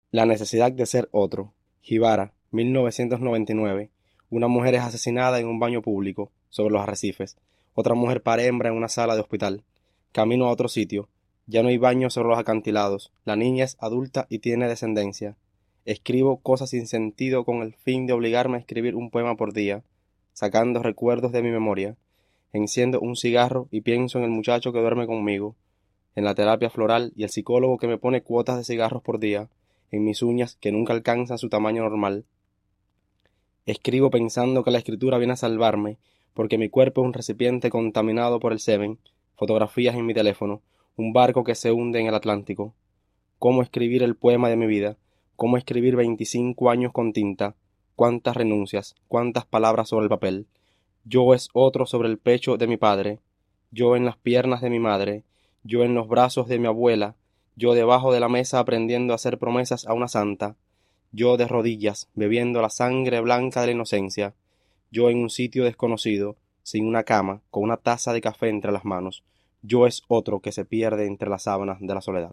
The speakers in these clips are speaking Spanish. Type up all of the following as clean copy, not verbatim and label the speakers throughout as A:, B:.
A: La necesidad de ser otro. Jibara, 1999. Una mujer es asesinada en un baño público, sobre los arrecifes. Otra mujer pare hembra en una sala de hospital. Camino a otro sitio. Ya no hay baños sobre los acantilados. La niña es adulta y tiene descendencia. Escribo cosas sin sentido con el fin de obligarme a escribir un poema por día, sacando recuerdos de mi memoria. Enciendo un cigarro y pienso en el muchacho que duerme conmigo, en la terapia floral y el psicólogo que me pone cuotas de cigarros por día, en mis uñas que nunca alcanzan su tamaño normal. Escribo pensando que la escritura viene a salvarme, porque mi cuerpo es un recipiente contaminado por el semen, fotografías en mi teléfono, un barco que se hunde en el Atlántico. ¿Cómo escribir el poema de mi vida? ¿Cómo escribir 25 años con tinta? ¿Cuántas renuncias? ¿Cuántas palabras sobre el papel? Yo es otro sobre el pecho de mi padre, yo en las piernas de mi madre, yo en los brazos de mi abuela, yo debajo de la mesa aprendiendo a hacer promesas a una santa, yo de rodillas bebiendo la sangre blanca de la inocencia, yo en un sitio desconocido, sin una cama, con una taza de café entre las manos, yo es otro que se pierde entre las sábanas de la soledad.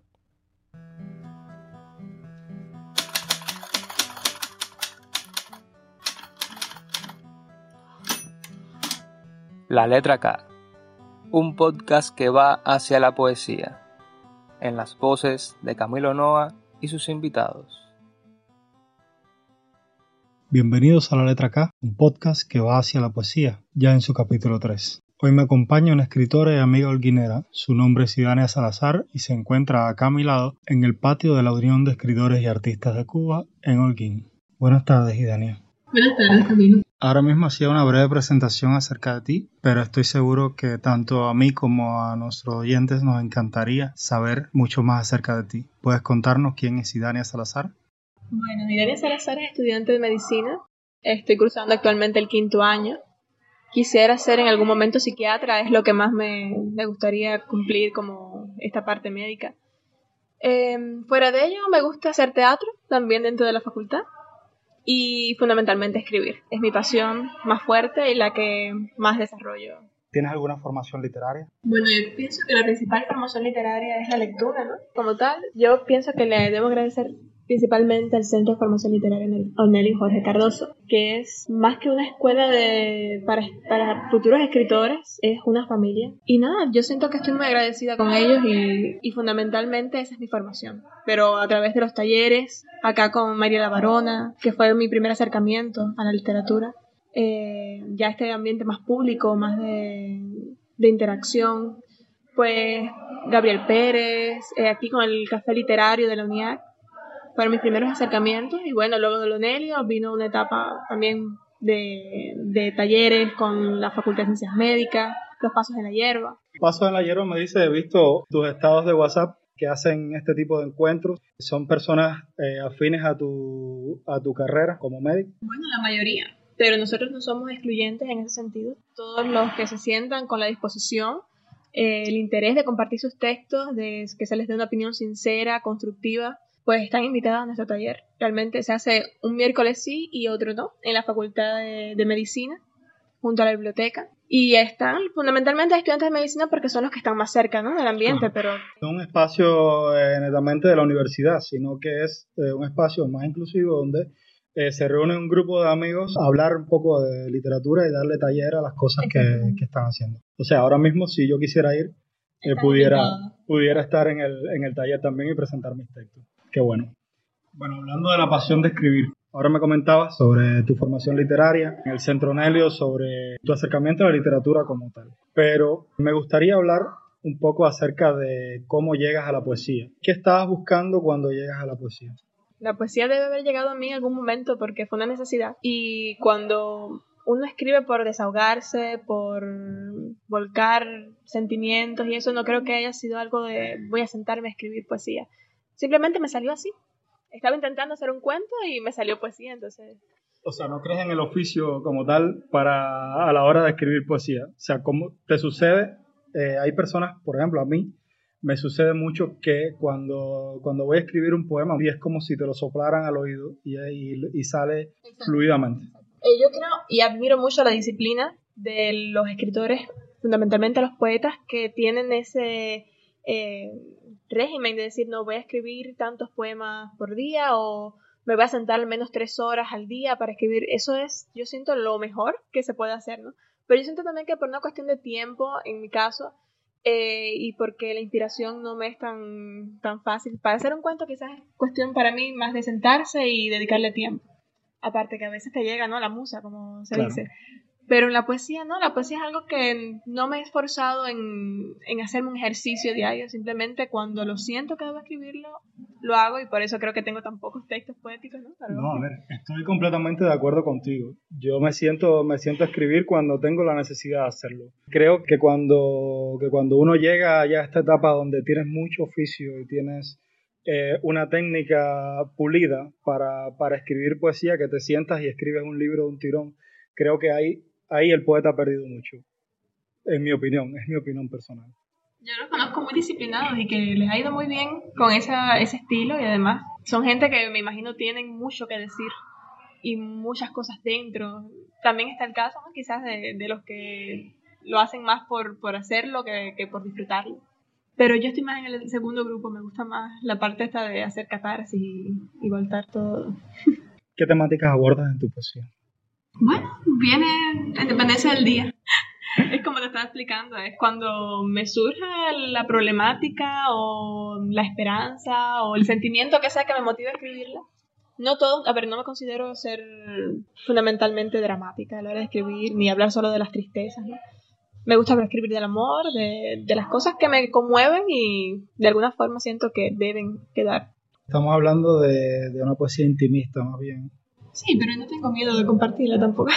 B: La letra K, un podcast que va hacia la poesía, en las voces de Camilo Noa y sus invitados.
C: Bienvenidos a La Letra K, un podcast que va hacia la poesía, ya en su capítulo 3. Hoy me acompaña una escritora y amiga holguinera, su nombre es Idania Salazar y se encuentra acá a mi lado en el patio de la Unión de Escritores y Artistas de Cuba, en Holguín. Buenas tardes, Idania.
D: Buenas tardes, Camilo.
C: Ahora mismo hacía una breve presentación acerca de ti, pero estoy seguro que tanto a mí como a nuestros oyentes nos encantaría saber mucho más acerca de ti. ¿Puedes contarnos quién es Idania Salazar?
D: Bueno, Idania Salazar es estudiante de medicina. Estoy cursando actualmente el 5º año. Quisiera ser en algún momento psiquiatra, es lo que más me gustaría cumplir como esta parte médica. Fuera de ello, me gusta hacer teatro, también dentro de la facultad. Y fundamentalmente escribir. Es mi pasión más fuerte y la que más desarrollo.
C: ¿Tienes alguna formación literaria?
D: Bueno, yo pienso que la principal formación literaria es la lectura, ¿no? Como tal, yo pienso que le debo agradecer principalmente al Centro de Formación Literaria Ornelio Jorge Cardoso, que es más que una escuela para futuros escritores, es una familia. Y nada, yo siento que estoy muy agradecida con ellos y fundamentalmente esa es mi formación. Pero a través de los talleres, acá con Mariela Barona, que fue mi primer acercamiento a la literatura, ya este ambiente más público, más de interacción, pues Gabriel Pérez, aquí con el Café Literario de la UNIAC, fueron mis primeros acercamientos. Y bueno, luego de Lonelio vino una etapa también de talleres con la Facultad de Ciencias Médicas, Los Pasos en la Hierba.
C: Pasos en la Hierba, me dice, he visto tus estados de WhatsApp que hacen este tipo de encuentros. ¿Son personas afines a tu carrera como médico?
D: Bueno, la mayoría, pero nosotros no somos excluyentes en ese sentido. Todos los que se sientan con la disposición, el interés de compartir sus textos, de que se les dé una opinión sincera, constructiva, pues están invitados a nuestro taller. Realmente se hace un miércoles sí y otro no, en la Facultad de Medicina, junto a la biblioteca. Y están fundamentalmente estudiantes de medicina porque son los que están más cerca, ¿no?, del ambiente, pero...
C: No es un espacio netamente de la universidad, sino que es un espacio más inclusivo donde se reúne un grupo de amigos a hablar un poco de literatura y darle taller a las cosas que están haciendo. O sea, ahora mismo si yo quisiera ir, pudiera estar en el taller también y presentar mis textos. Qué bueno. Bueno, hablando de la pasión de escribir, ahora me comentabas sobre tu formación literaria en el Centro Ornelio, sobre tu acercamiento a la literatura como tal. Pero me gustaría hablar un poco acerca de cómo llegas a la poesía. ¿Qué estabas buscando cuando llegas a la poesía?
D: La poesía debe haber llegado a mí en algún momento porque fue una necesidad. Y cuando uno escribe por desahogarse, por volcar sentimientos y eso, no creo que haya sido algo de voy a sentarme a escribir poesía. Simplemente me salió así. Estaba intentando hacer un cuento y me salió poesía, entonces...
C: O sea, ¿no crees en el oficio como tal a la hora de escribir poesía? O sea, ¿cómo te sucede? Hay personas, por ejemplo, a mí, me sucede mucho que cuando voy a escribir un poema, y es como si te lo soplaran al oído y sale fluidamente.
D: Yo creo y admiro mucho la disciplina de los escritores, fundamentalmente los poetas, que tienen régimen de decir, no, voy a escribir tantos poemas por día o me voy a sentar al menos 3 horas al día para escribir. Eso es, yo siento, lo mejor que se puede hacer, ¿no? Pero yo siento también que por una cuestión de tiempo, en mi caso, y porque la inspiración no me es tan fácil. Para hacer un cuento quizás es cuestión para mí más de sentarse y dedicarle tiempo. Aparte que a veces te llega, ¿no? La musa, como se dice. Pero en la poesía, no, la poesía es algo que no me he esforzado en hacerme un ejercicio diario, simplemente cuando lo siento que debo escribirlo, lo hago y por eso creo que tengo tan pocos textos poéticos, ¿no?
C: No, a ver, estoy completamente de acuerdo contigo. Yo me siento a escribir cuando tengo la necesidad de hacerlo. Creo que cuando uno llega ya a esta etapa donde tienes mucho oficio y tienes una técnica pulida para escribir poesía, que te sientas y escribes un libro de un tirón, creo que ahí el poeta ha perdido mucho, en mi opinión, es mi opinión personal.
D: Yo los conozco muy disciplinados y que les ha ido muy bien con ese estilo y además son gente que me imagino tienen mucho que decir y muchas cosas dentro. También está el caso, ¿no? Quizás de los que lo hacen más por hacerlo que por disfrutarlo. Pero yo estoy más en el segundo grupo, me gusta más la parte esta de hacer catarsis y voltar todo.
C: ¿Qué temáticas abordas en tu poesía?
D: Bueno, viene en dependencia del día. Es como te estaba explicando, es cuando me surge la problemática o la esperanza o el sentimiento que sea que me motive a escribirla. No todo, a ver, no me considero ser fundamentalmente dramática a la hora de escribir, ni hablar solo de las tristezas, ¿no? Me gusta escribir del amor, de las cosas que me conmueven y de alguna forma siento que deben quedar.
C: Estamos hablando de una poesía intimista, más bien.
D: Sí, pero no tengo miedo de compartirla tampoco.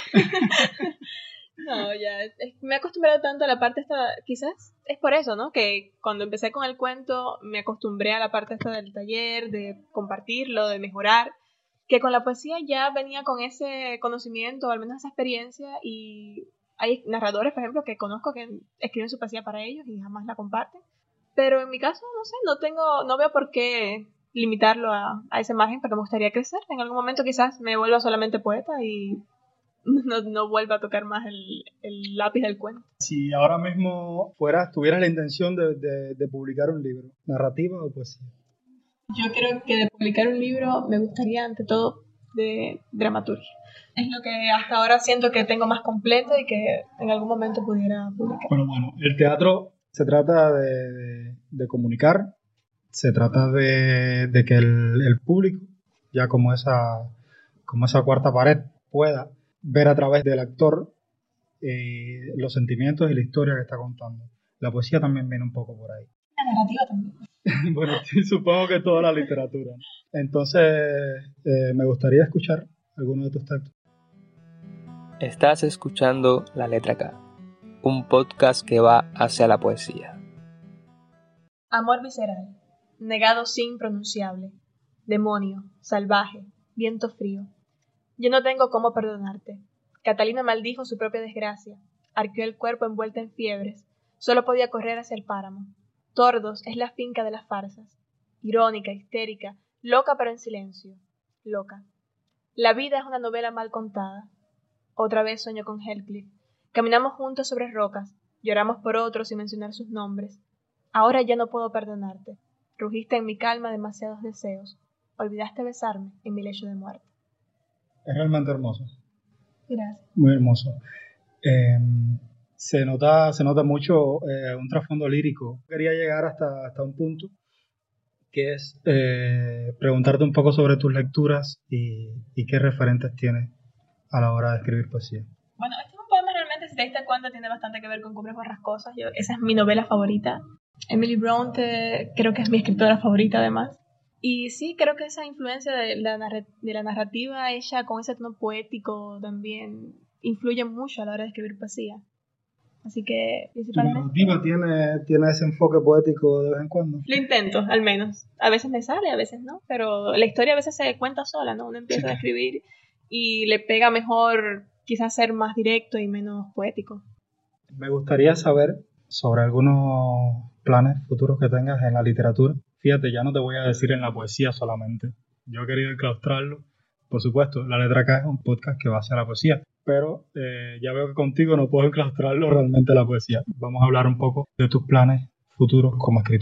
D: No, me he acostumbrado tanto a la parte esta, quizás es por eso, ¿no? Que cuando empecé con el cuento me acostumbré a la parte esta del taller, de compartirlo, de mejorar, que con la poesía ya venía con ese conocimiento, o al menos esa experiencia, y hay narradores, por ejemplo, que conozco que escriben su poesía para ellos y jamás la comparten. Pero en mi caso, no sé, no veo por qué limitarlo a ese margen, pero me gustaría crecer. En algún momento quizás me vuelva solamente poeta y no vuelva a tocar más el lápiz del cuento.
C: Si ahora mismo tuvieras la intención de publicar un libro, ¿narrativa o poesía?
D: Yo creo que de publicar un libro me gustaría ante todo de dramaturgia. Es lo que hasta ahora siento que tengo más completo y que en algún momento pudiera publicar.
C: Bueno, el teatro se trata de comunicar, se trata de que el público, ya como esa cuarta pared, pueda ver a través del actor los sentimientos y la historia que está contando. La poesía también viene un poco por ahí.
D: La narrativa también.
C: Bueno, sí, supongo que toda la literatura. Entonces, me gustaría escuchar alguno de tus textos.
B: Estás escuchando La Letra K, un podcast que va hacia la poesía.
D: Amor visceral, negado sin pronunciable, demonio, salvaje, viento frío. Yo no tengo cómo perdonarte. Catalina maldijo su propia desgracia, arqueó el cuerpo envuelta en fiebres, solo podía correr hacia el páramo. Tordos es la finca de las farsas, irónica, histérica, loca pero en silencio, loca. La vida es una novela mal contada. Otra vez sueño con Heathcliff. Caminamos juntos sobre rocas, lloramos por otros sin mencionar sus nombres. Ahora ya no puedo perdonarte. Rugiste en mi calma demasiados deseos. Olvidaste besarme en mi lecho de muerte.
C: Es realmente hermoso.
D: Gracias.
C: Muy hermoso. Se nota mucho un trasfondo lírico. Quería llegar hasta un punto que es preguntarte un poco sobre tus lecturas y qué referentes tienes a la hora de escribir poesía.
D: Bueno, este es un poema realmente, si te diste cuenta, tiene bastante que ver con Cumbres Borrascosas. Esa es mi novela favorita. Emily Brontë creo que es mi escritora favorita además. Y sí, creo que esa influencia de la narrativa, ella con ese tono poético también influye mucho a la hora de escribir poesía. Así que, principalmente...
C: ¿Tu narrativa tiene ese enfoque poético de vez en cuando?
D: Lo intento, al menos. A veces me sale, a veces no, pero la historia a veces se cuenta sola, ¿no? Uno empieza a escribir y le pega mejor quizás ser más directo y menos poético.
C: Me gustaría saber sobre algunos planes futuros que tengas en la literatura. Fíjate, ya no te voy a decir en la poesía solamente. Yo he querido enclaustrarlo. Por supuesto, La Letra K es un podcast que va hacia la poesía, pero ya veo que contigo no puedo enclaustrarlo realmente a la poesía. Vamos a hablar un poco de tus planes futuros como escritor,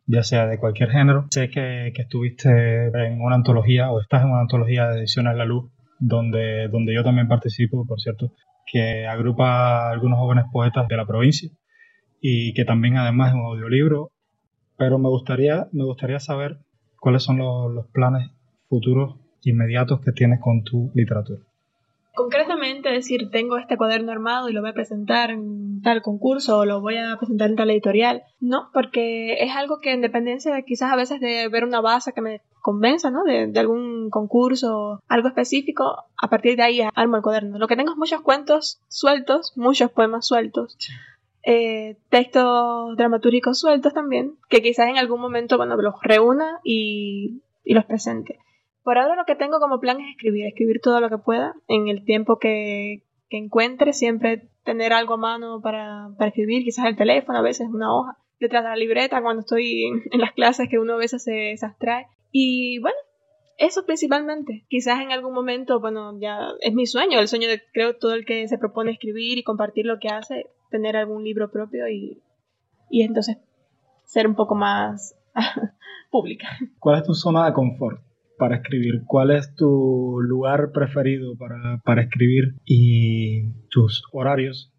C: ya sea de cualquier género. Sé que estuviste en una antología o estás en una antología de Ediciones La Luz, donde yo también participo, por cierto, que agrupa a algunos jóvenes poetas de la provincia y que también además es un audiolibro. Pero me gustaría saber cuáles son los planes futuros inmediatos que tienes con tu literatura.
D: Concretamente, decir, tengo este cuaderno armado y lo voy a presentar en tal concurso o lo voy a presentar en tal editorial. No, porque es algo que en dependencia de quizás a veces de ver una base que me convenza, ¿no? De algún concurso, algo específico, a partir de ahí armo el cuaderno. Lo que tengo es muchos cuentos sueltos, muchos poemas sueltos, textos dramatúrgicos sueltos también, que quizás en algún momento, bueno, los reúna y los presente. Por ahora lo que tengo como plan es escribir todo lo que pueda en el tiempo que encuentre, siempre tener algo a mano para escribir, quizás el teléfono, a veces una hoja, detrás de la libreta cuando estoy en las clases que uno a veces se abstrae. Y bueno, eso principalmente. Quizás en algún momento, bueno, ya es mi sueño, el sueño de creo todo el que se propone escribir y compartir lo que hace, tener algún libro propio y entonces ser un poco más pública.
C: ¿Cuál es tu zona de confort para escribir? ¿Cuál es tu lugar preferido para escribir y tus horarios?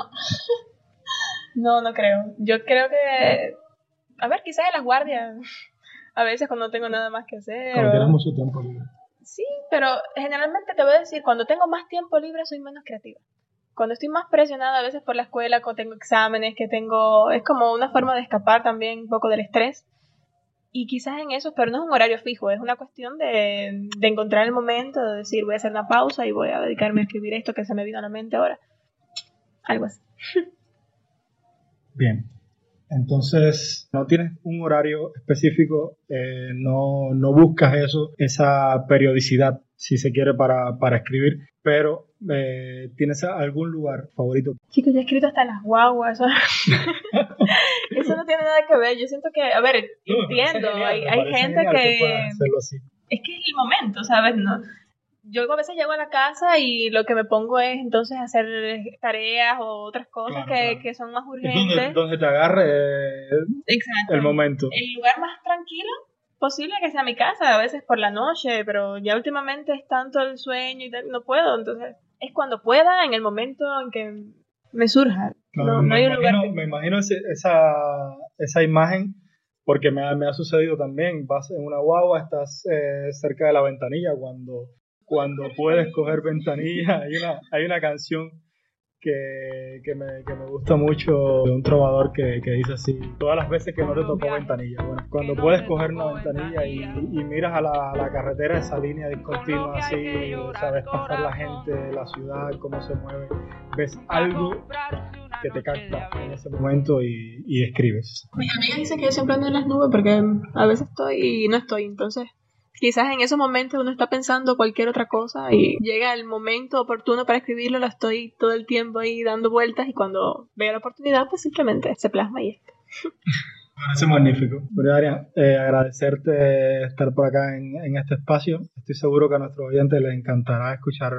D: No creo. Yo creo que, a ver, quizás en las guardias, a veces cuando no tengo nada más que hacer.
C: Cuando tienes mucho tiempo libre.
D: Sí, pero generalmente te voy a decir, cuando tengo más tiempo libre soy menos creativa. Cuando estoy más presionada a veces por la escuela, cuando tengo exámenes, es como una forma de escapar también un poco del estrés. Y quizás en eso, pero no es un horario fijo, es una cuestión de encontrar el momento, de decir, voy a hacer una pausa y voy a dedicarme a escribir esto que se me vino a la mente ahora. Algo así.
C: Bien. Entonces, no tienes un horario específico, no buscas esa periodicidad, si se quiere, para escribir, pero ¿tienes algún lugar favorito?
D: Chicos, yo he escrito hasta en las guaguas, eso no tiene nada que ver. Yo siento que, a ver, entiendo, hay gente que es que es el momento, ¿sabes? No, yo a veces llego a la casa y lo que me pongo es entonces hacer tareas o otras cosas que son más urgentes.
C: Donde te agarre el momento.
D: El lugar más tranquilo posible que sea mi casa, a veces por la noche, pero ya últimamente es tanto el sueño y tal, no puedo, entonces es cuando pueda, en el momento en que me surja. No hay un lugar.
C: Me imagino esa imagen, porque me ha sucedido también. Vas en una guagua, estás cerca de la ventanilla, cuando puedes coger ventanilla. Hay una canción que me gusta mucho, de un trovador que dice así: todas las veces que no te tocó ventanilla. Bueno, cuando puedes coger una ventanilla y miras a la carretera, esa línea discontinua así, sabes, pasar la gente, la ciudad, cómo se mueve, ves algo que te capta en ese momento y escribes.
D: Mis amigas dicen que yo siempre ando en las nubes porque a veces estoy y no estoy, entonces quizás en esos momentos uno está pensando cualquier otra cosa y llega el momento oportuno para escribirlo, lo estoy todo el tiempo ahí dando vueltas y cuando veo la oportunidad pues simplemente se plasma y está.
C: Parece magnífico. Daria, agradecerte estar por acá en este espacio. Estoy seguro que a nuestros oyentes les encantará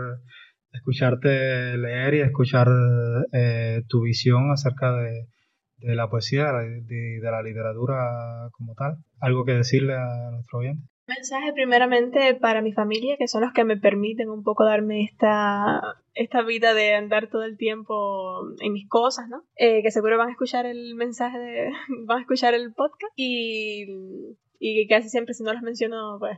C: escucharte leer y escuchar tu visión acerca de la poesía, de la literatura como tal. ¿Algo que decirle a nuestros oyentes?
D: Mensaje primeramente para mi familia, que son los que me permiten un poco darme esta vida de andar todo el tiempo en mis cosas, ¿no? Que seguro van a escuchar el mensaje, van a escuchar el podcast y casi siempre si no los menciono, pues...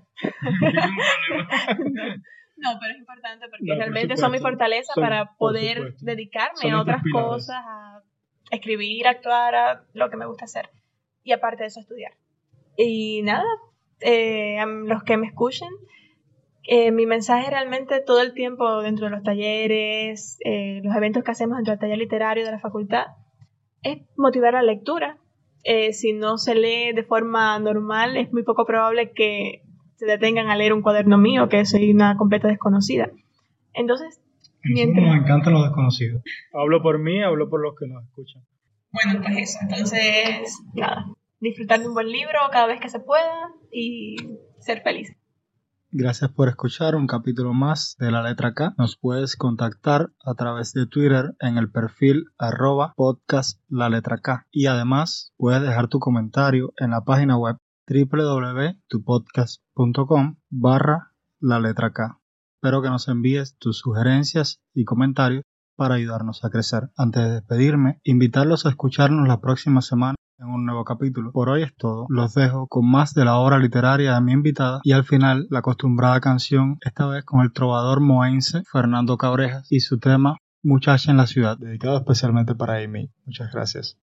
D: No, pero es importante porque realmente son mi fortaleza para poder dedicarme a otras cosas, a escribir, actuar, a lo que me gusta hacer. Y aparte de eso, estudiar. Y nada, a los que me escuchen, mi mensaje realmente todo el tiempo dentro de los talleres, los eventos que hacemos dentro del taller literario de la facultad, es motivar la lectura. Si no se lee de forma normal, es muy poco probable que se detengan a leer un cuaderno mío, que soy una completa desconocida. Entonces,
C: mientras... Nos encantan los desconocidos. Hablo por mí, hablo por los que nos escuchan.
D: Bueno, pues eso. Entonces, nada, disfrutar de un buen libro cada vez que se pueda y ser feliz.
C: Gracias por escuchar un capítulo más de La Letra K. Nos puedes contactar a través de Twitter en el perfil @podcastlaletraK. Y además puedes dejar tu comentario en la página web www.tupodcast.com/laletraK. Espero que nos envíes tus sugerencias y comentarios para ayudarnos a crecer. Antes de despedirme, invitarlos a escucharnos la próxima semana en un nuevo capítulo. Por hoy es todo. Los dejo con más de la obra literaria de mi invitada y al final la acostumbrada canción, esta vez con el trovador moense Fernando Cabrejas y su tema Muchacha en la ciudad, dedicado especialmente para Amy. Muchas gracias.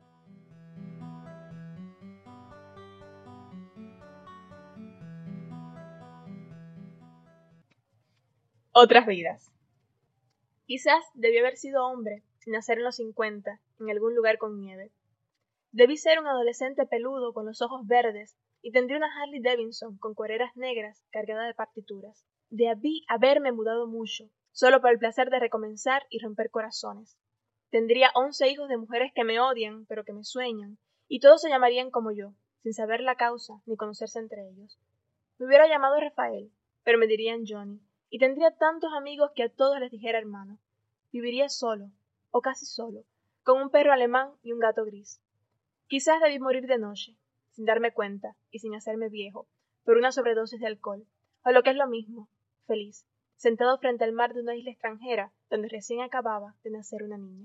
D: Otras vidas. Quizás debí haber sido hombre sin nacer en los 50, en algún lugar con nieve. Debí ser un adolescente peludo con los ojos verdes y tendría una Harley Davidson con cuereras negras cargada de partituras. Debí haberme mudado mucho, solo por el placer de recomenzar y romper corazones. Tendría 11 hijos de mujeres que me odian, pero que me sueñan, y todos se llamarían como yo, sin saber la causa ni conocerse entre ellos. Me hubiera llamado Rafael, pero me dirían Johnny, y tendría tantos amigos que a todos les dijera hermano. Viviría solo, o casi solo, con un perro alemán y un gato gris. Quizás debí morir de noche, sin darme cuenta y sin hacerme viejo, por una sobredosis de alcohol, o lo que es lo mismo, feliz, sentado frente al mar de una isla extranjera donde recién acababa de nacer una niña.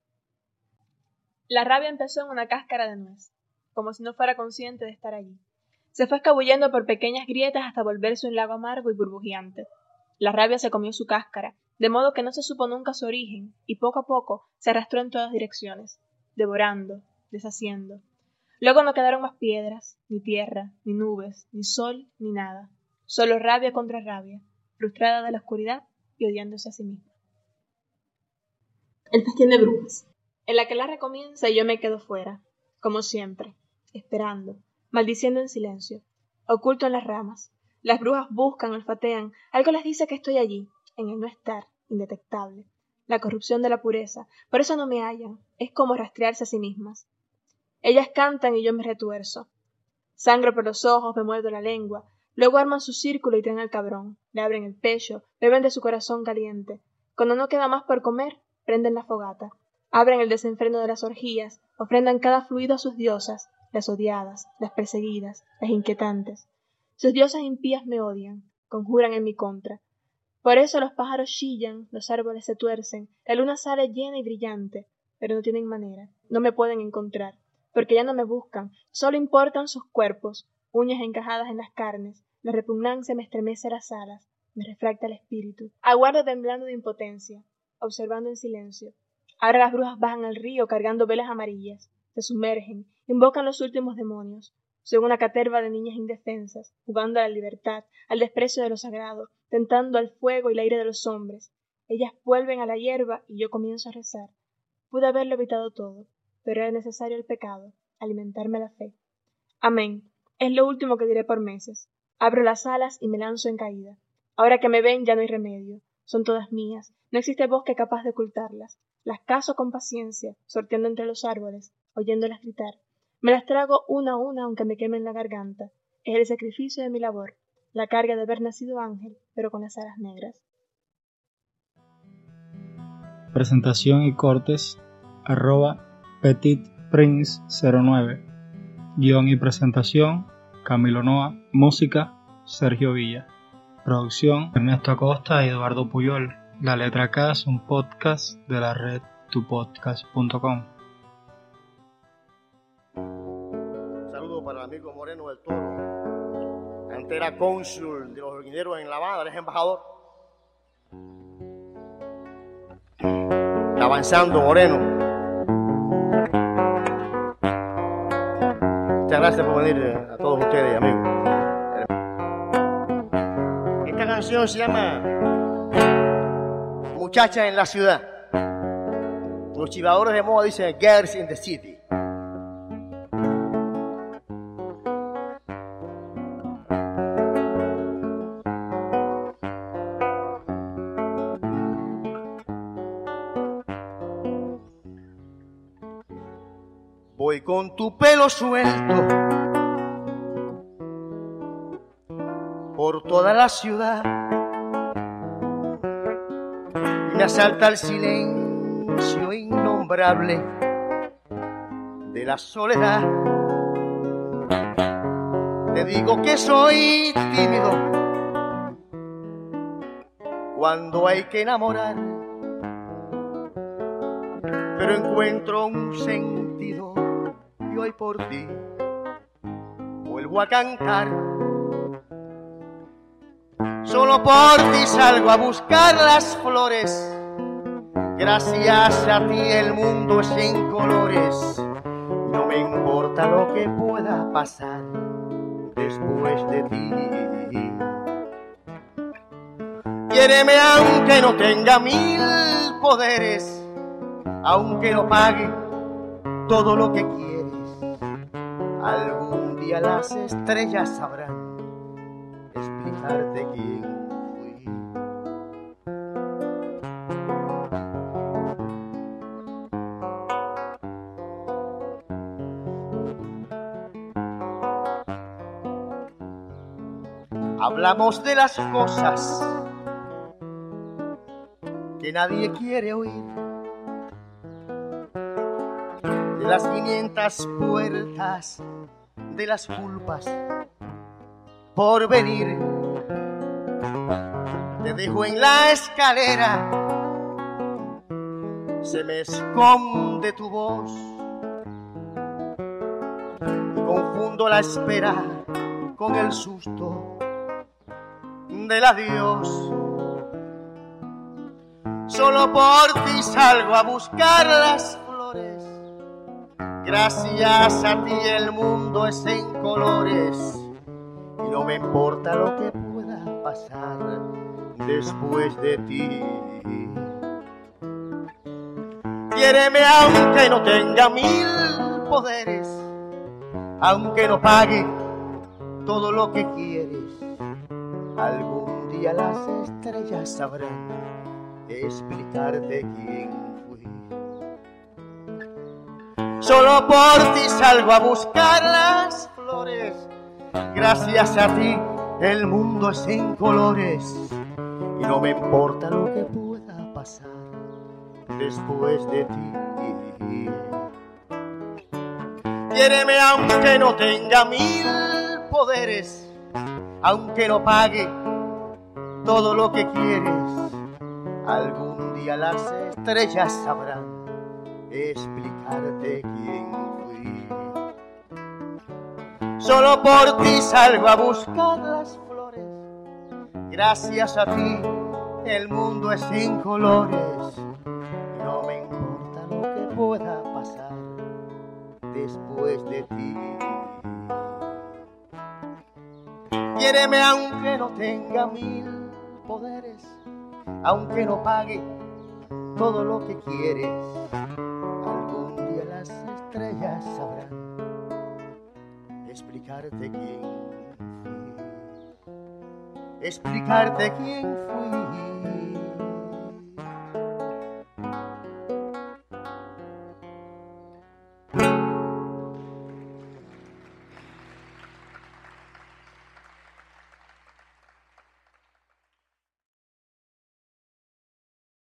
D: La rabia empezó en una cáscara de nuez, como si no fuera consciente de estar allí. Se fue escabullendo por pequeñas grietas hasta volverse un lago amargo y burbujeante. La rabia se comió su cáscara, de modo que no se supo nunca su origen, y poco a poco se arrastró en todas direcciones, devorando, deshaciendo. Luego no quedaron más piedras, ni tierra, ni nubes, ni sol, ni nada. Solo rabia contra rabia, frustrada de la oscuridad y odiándose a sí misma. El festín de brujas. En la que la recomienza y yo me quedo fuera, como siempre, esperando, maldiciendo en silencio, oculto en las ramas. Las brujas buscan, olfatean, algo les dice que estoy allí, en el no estar, indetectable. La corrupción de la pureza, por eso no me hallan, es como rastrearse a sí mismas. Ellas cantan y yo me retuerzo. Sangro por los ojos, me muerdo la lengua, luego arman su círculo y traen al cabrón, le abren el pecho, beben de su corazón caliente. Cuando no queda más por comer, prenden la fogata, abren el desenfreno de las orgías, ofrendan cada fluido a sus diosas, las odiadas, las perseguidas, las inquietantes. Sus diosas impías me odian, conjuran en mi contra. Por eso los pájaros chillan, los árboles se tuercen, la luna sale llena y brillante, pero no tienen manera, no me pueden encontrar, porque ya no me buscan, solo importan sus cuerpos, uñas encajadas en las carnes, la repugnancia me estremece las alas, me refracta el espíritu. Aguardo temblando de impotencia, observando en silencio. Ahora las brujas bajan al río cargando velas amarillas, se sumergen, invocan los últimos demonios. Son una caterva de niñas indefensas, jugando a la libertad, al desprecio de lo sagrado, tentando al fuego y el aire de los hombres. Ellas vuelven a la hierba y yo comienzo a rezar. Pude haberlo evitado todo, pero era necesario el pecado, alimentarme la fe. Amén. Es lo último que diré por meses. Abro las alas y me lanzo en caída. Ahora que me ven ya no hay remedio. Son todas mías. No existe bosque capaz de ocultarlas. Las cazo con paciencia, sorteando entre los árboles, oyéndolas gritar. Me las trago una a una aunque me quemen la garganta. Es el sacrificio de mi labor, la carga de haber nacido ángel, pero con las alas negras.
C: Presentación y cortes @petitprince09. Guión y presentación Camilo Noa. Música Sergio Villa. Producción Ernesto Acosta y Eduardo Puyol. La Letra K es un podcast de la red tupodcast.com.
E: Para el amigo Moreno del Toro, antes era cónsul de los orguineros en La Habana, eres embajador. Está avanzando Moreno. Muchas gracias por venir a todos ustedes, amigos. Esta canción se llama Muchacha en la ciudad. Los chivadores de moda dicen Girls in the City. Voy con tu pelo suelto por toda la ciudad y me asalta el silencio innombrable de la soledad. Te digo que soy tímido cuando hay que enamorar, pero encuentro un sentido y hoy por ti vuelvo a cantar. Solo por ti salgo a buscar las flores, gracias a ti el mundo es en colores. No me importa lo que pueda pasar después de ti. Quiéreme aunque no tenga mil poderes, aunque no pague todo lo que quieres. Algún día las estrellas sabrán explicarte quién fui. Hablamos de las cosas que nadie quiere oír, de las 500 puertas, de las culpas por venir. Te dejo en la escalera, se me esconde tu voz y confundo la espera con el susto del adiós. Solo por ti salgo a buscar las flores, gracias a ti el mundo es en colores. Y no me importa lo que pueda pasar después de ti. Quiéreme aunque no tenga mil poderes, aunque no pague todo lo que quieres. Algún día las estrellas sabrán explicarte quién fui. Solo por ti salgo a buscar las flores, gracias a ti el mundo es en colores. Y no me importa lo que pueda pasar después de ti. Quiéreme aunque no tenga mil poderes, aunque no pague todo lo que quieres. Algún día las estrellas sabrán explicarte quién fui. Solo por ti salgo a buscar las flores, gracias a ti el mundo es sin colores. Y no me importa lo que pueda pasar después de ti. Quiéreme aunque no tenga mil poderes, aunque no pague todo lo que quieres. Algún día las estrellas sabrán explicarte quién fui, explicarte quién fui.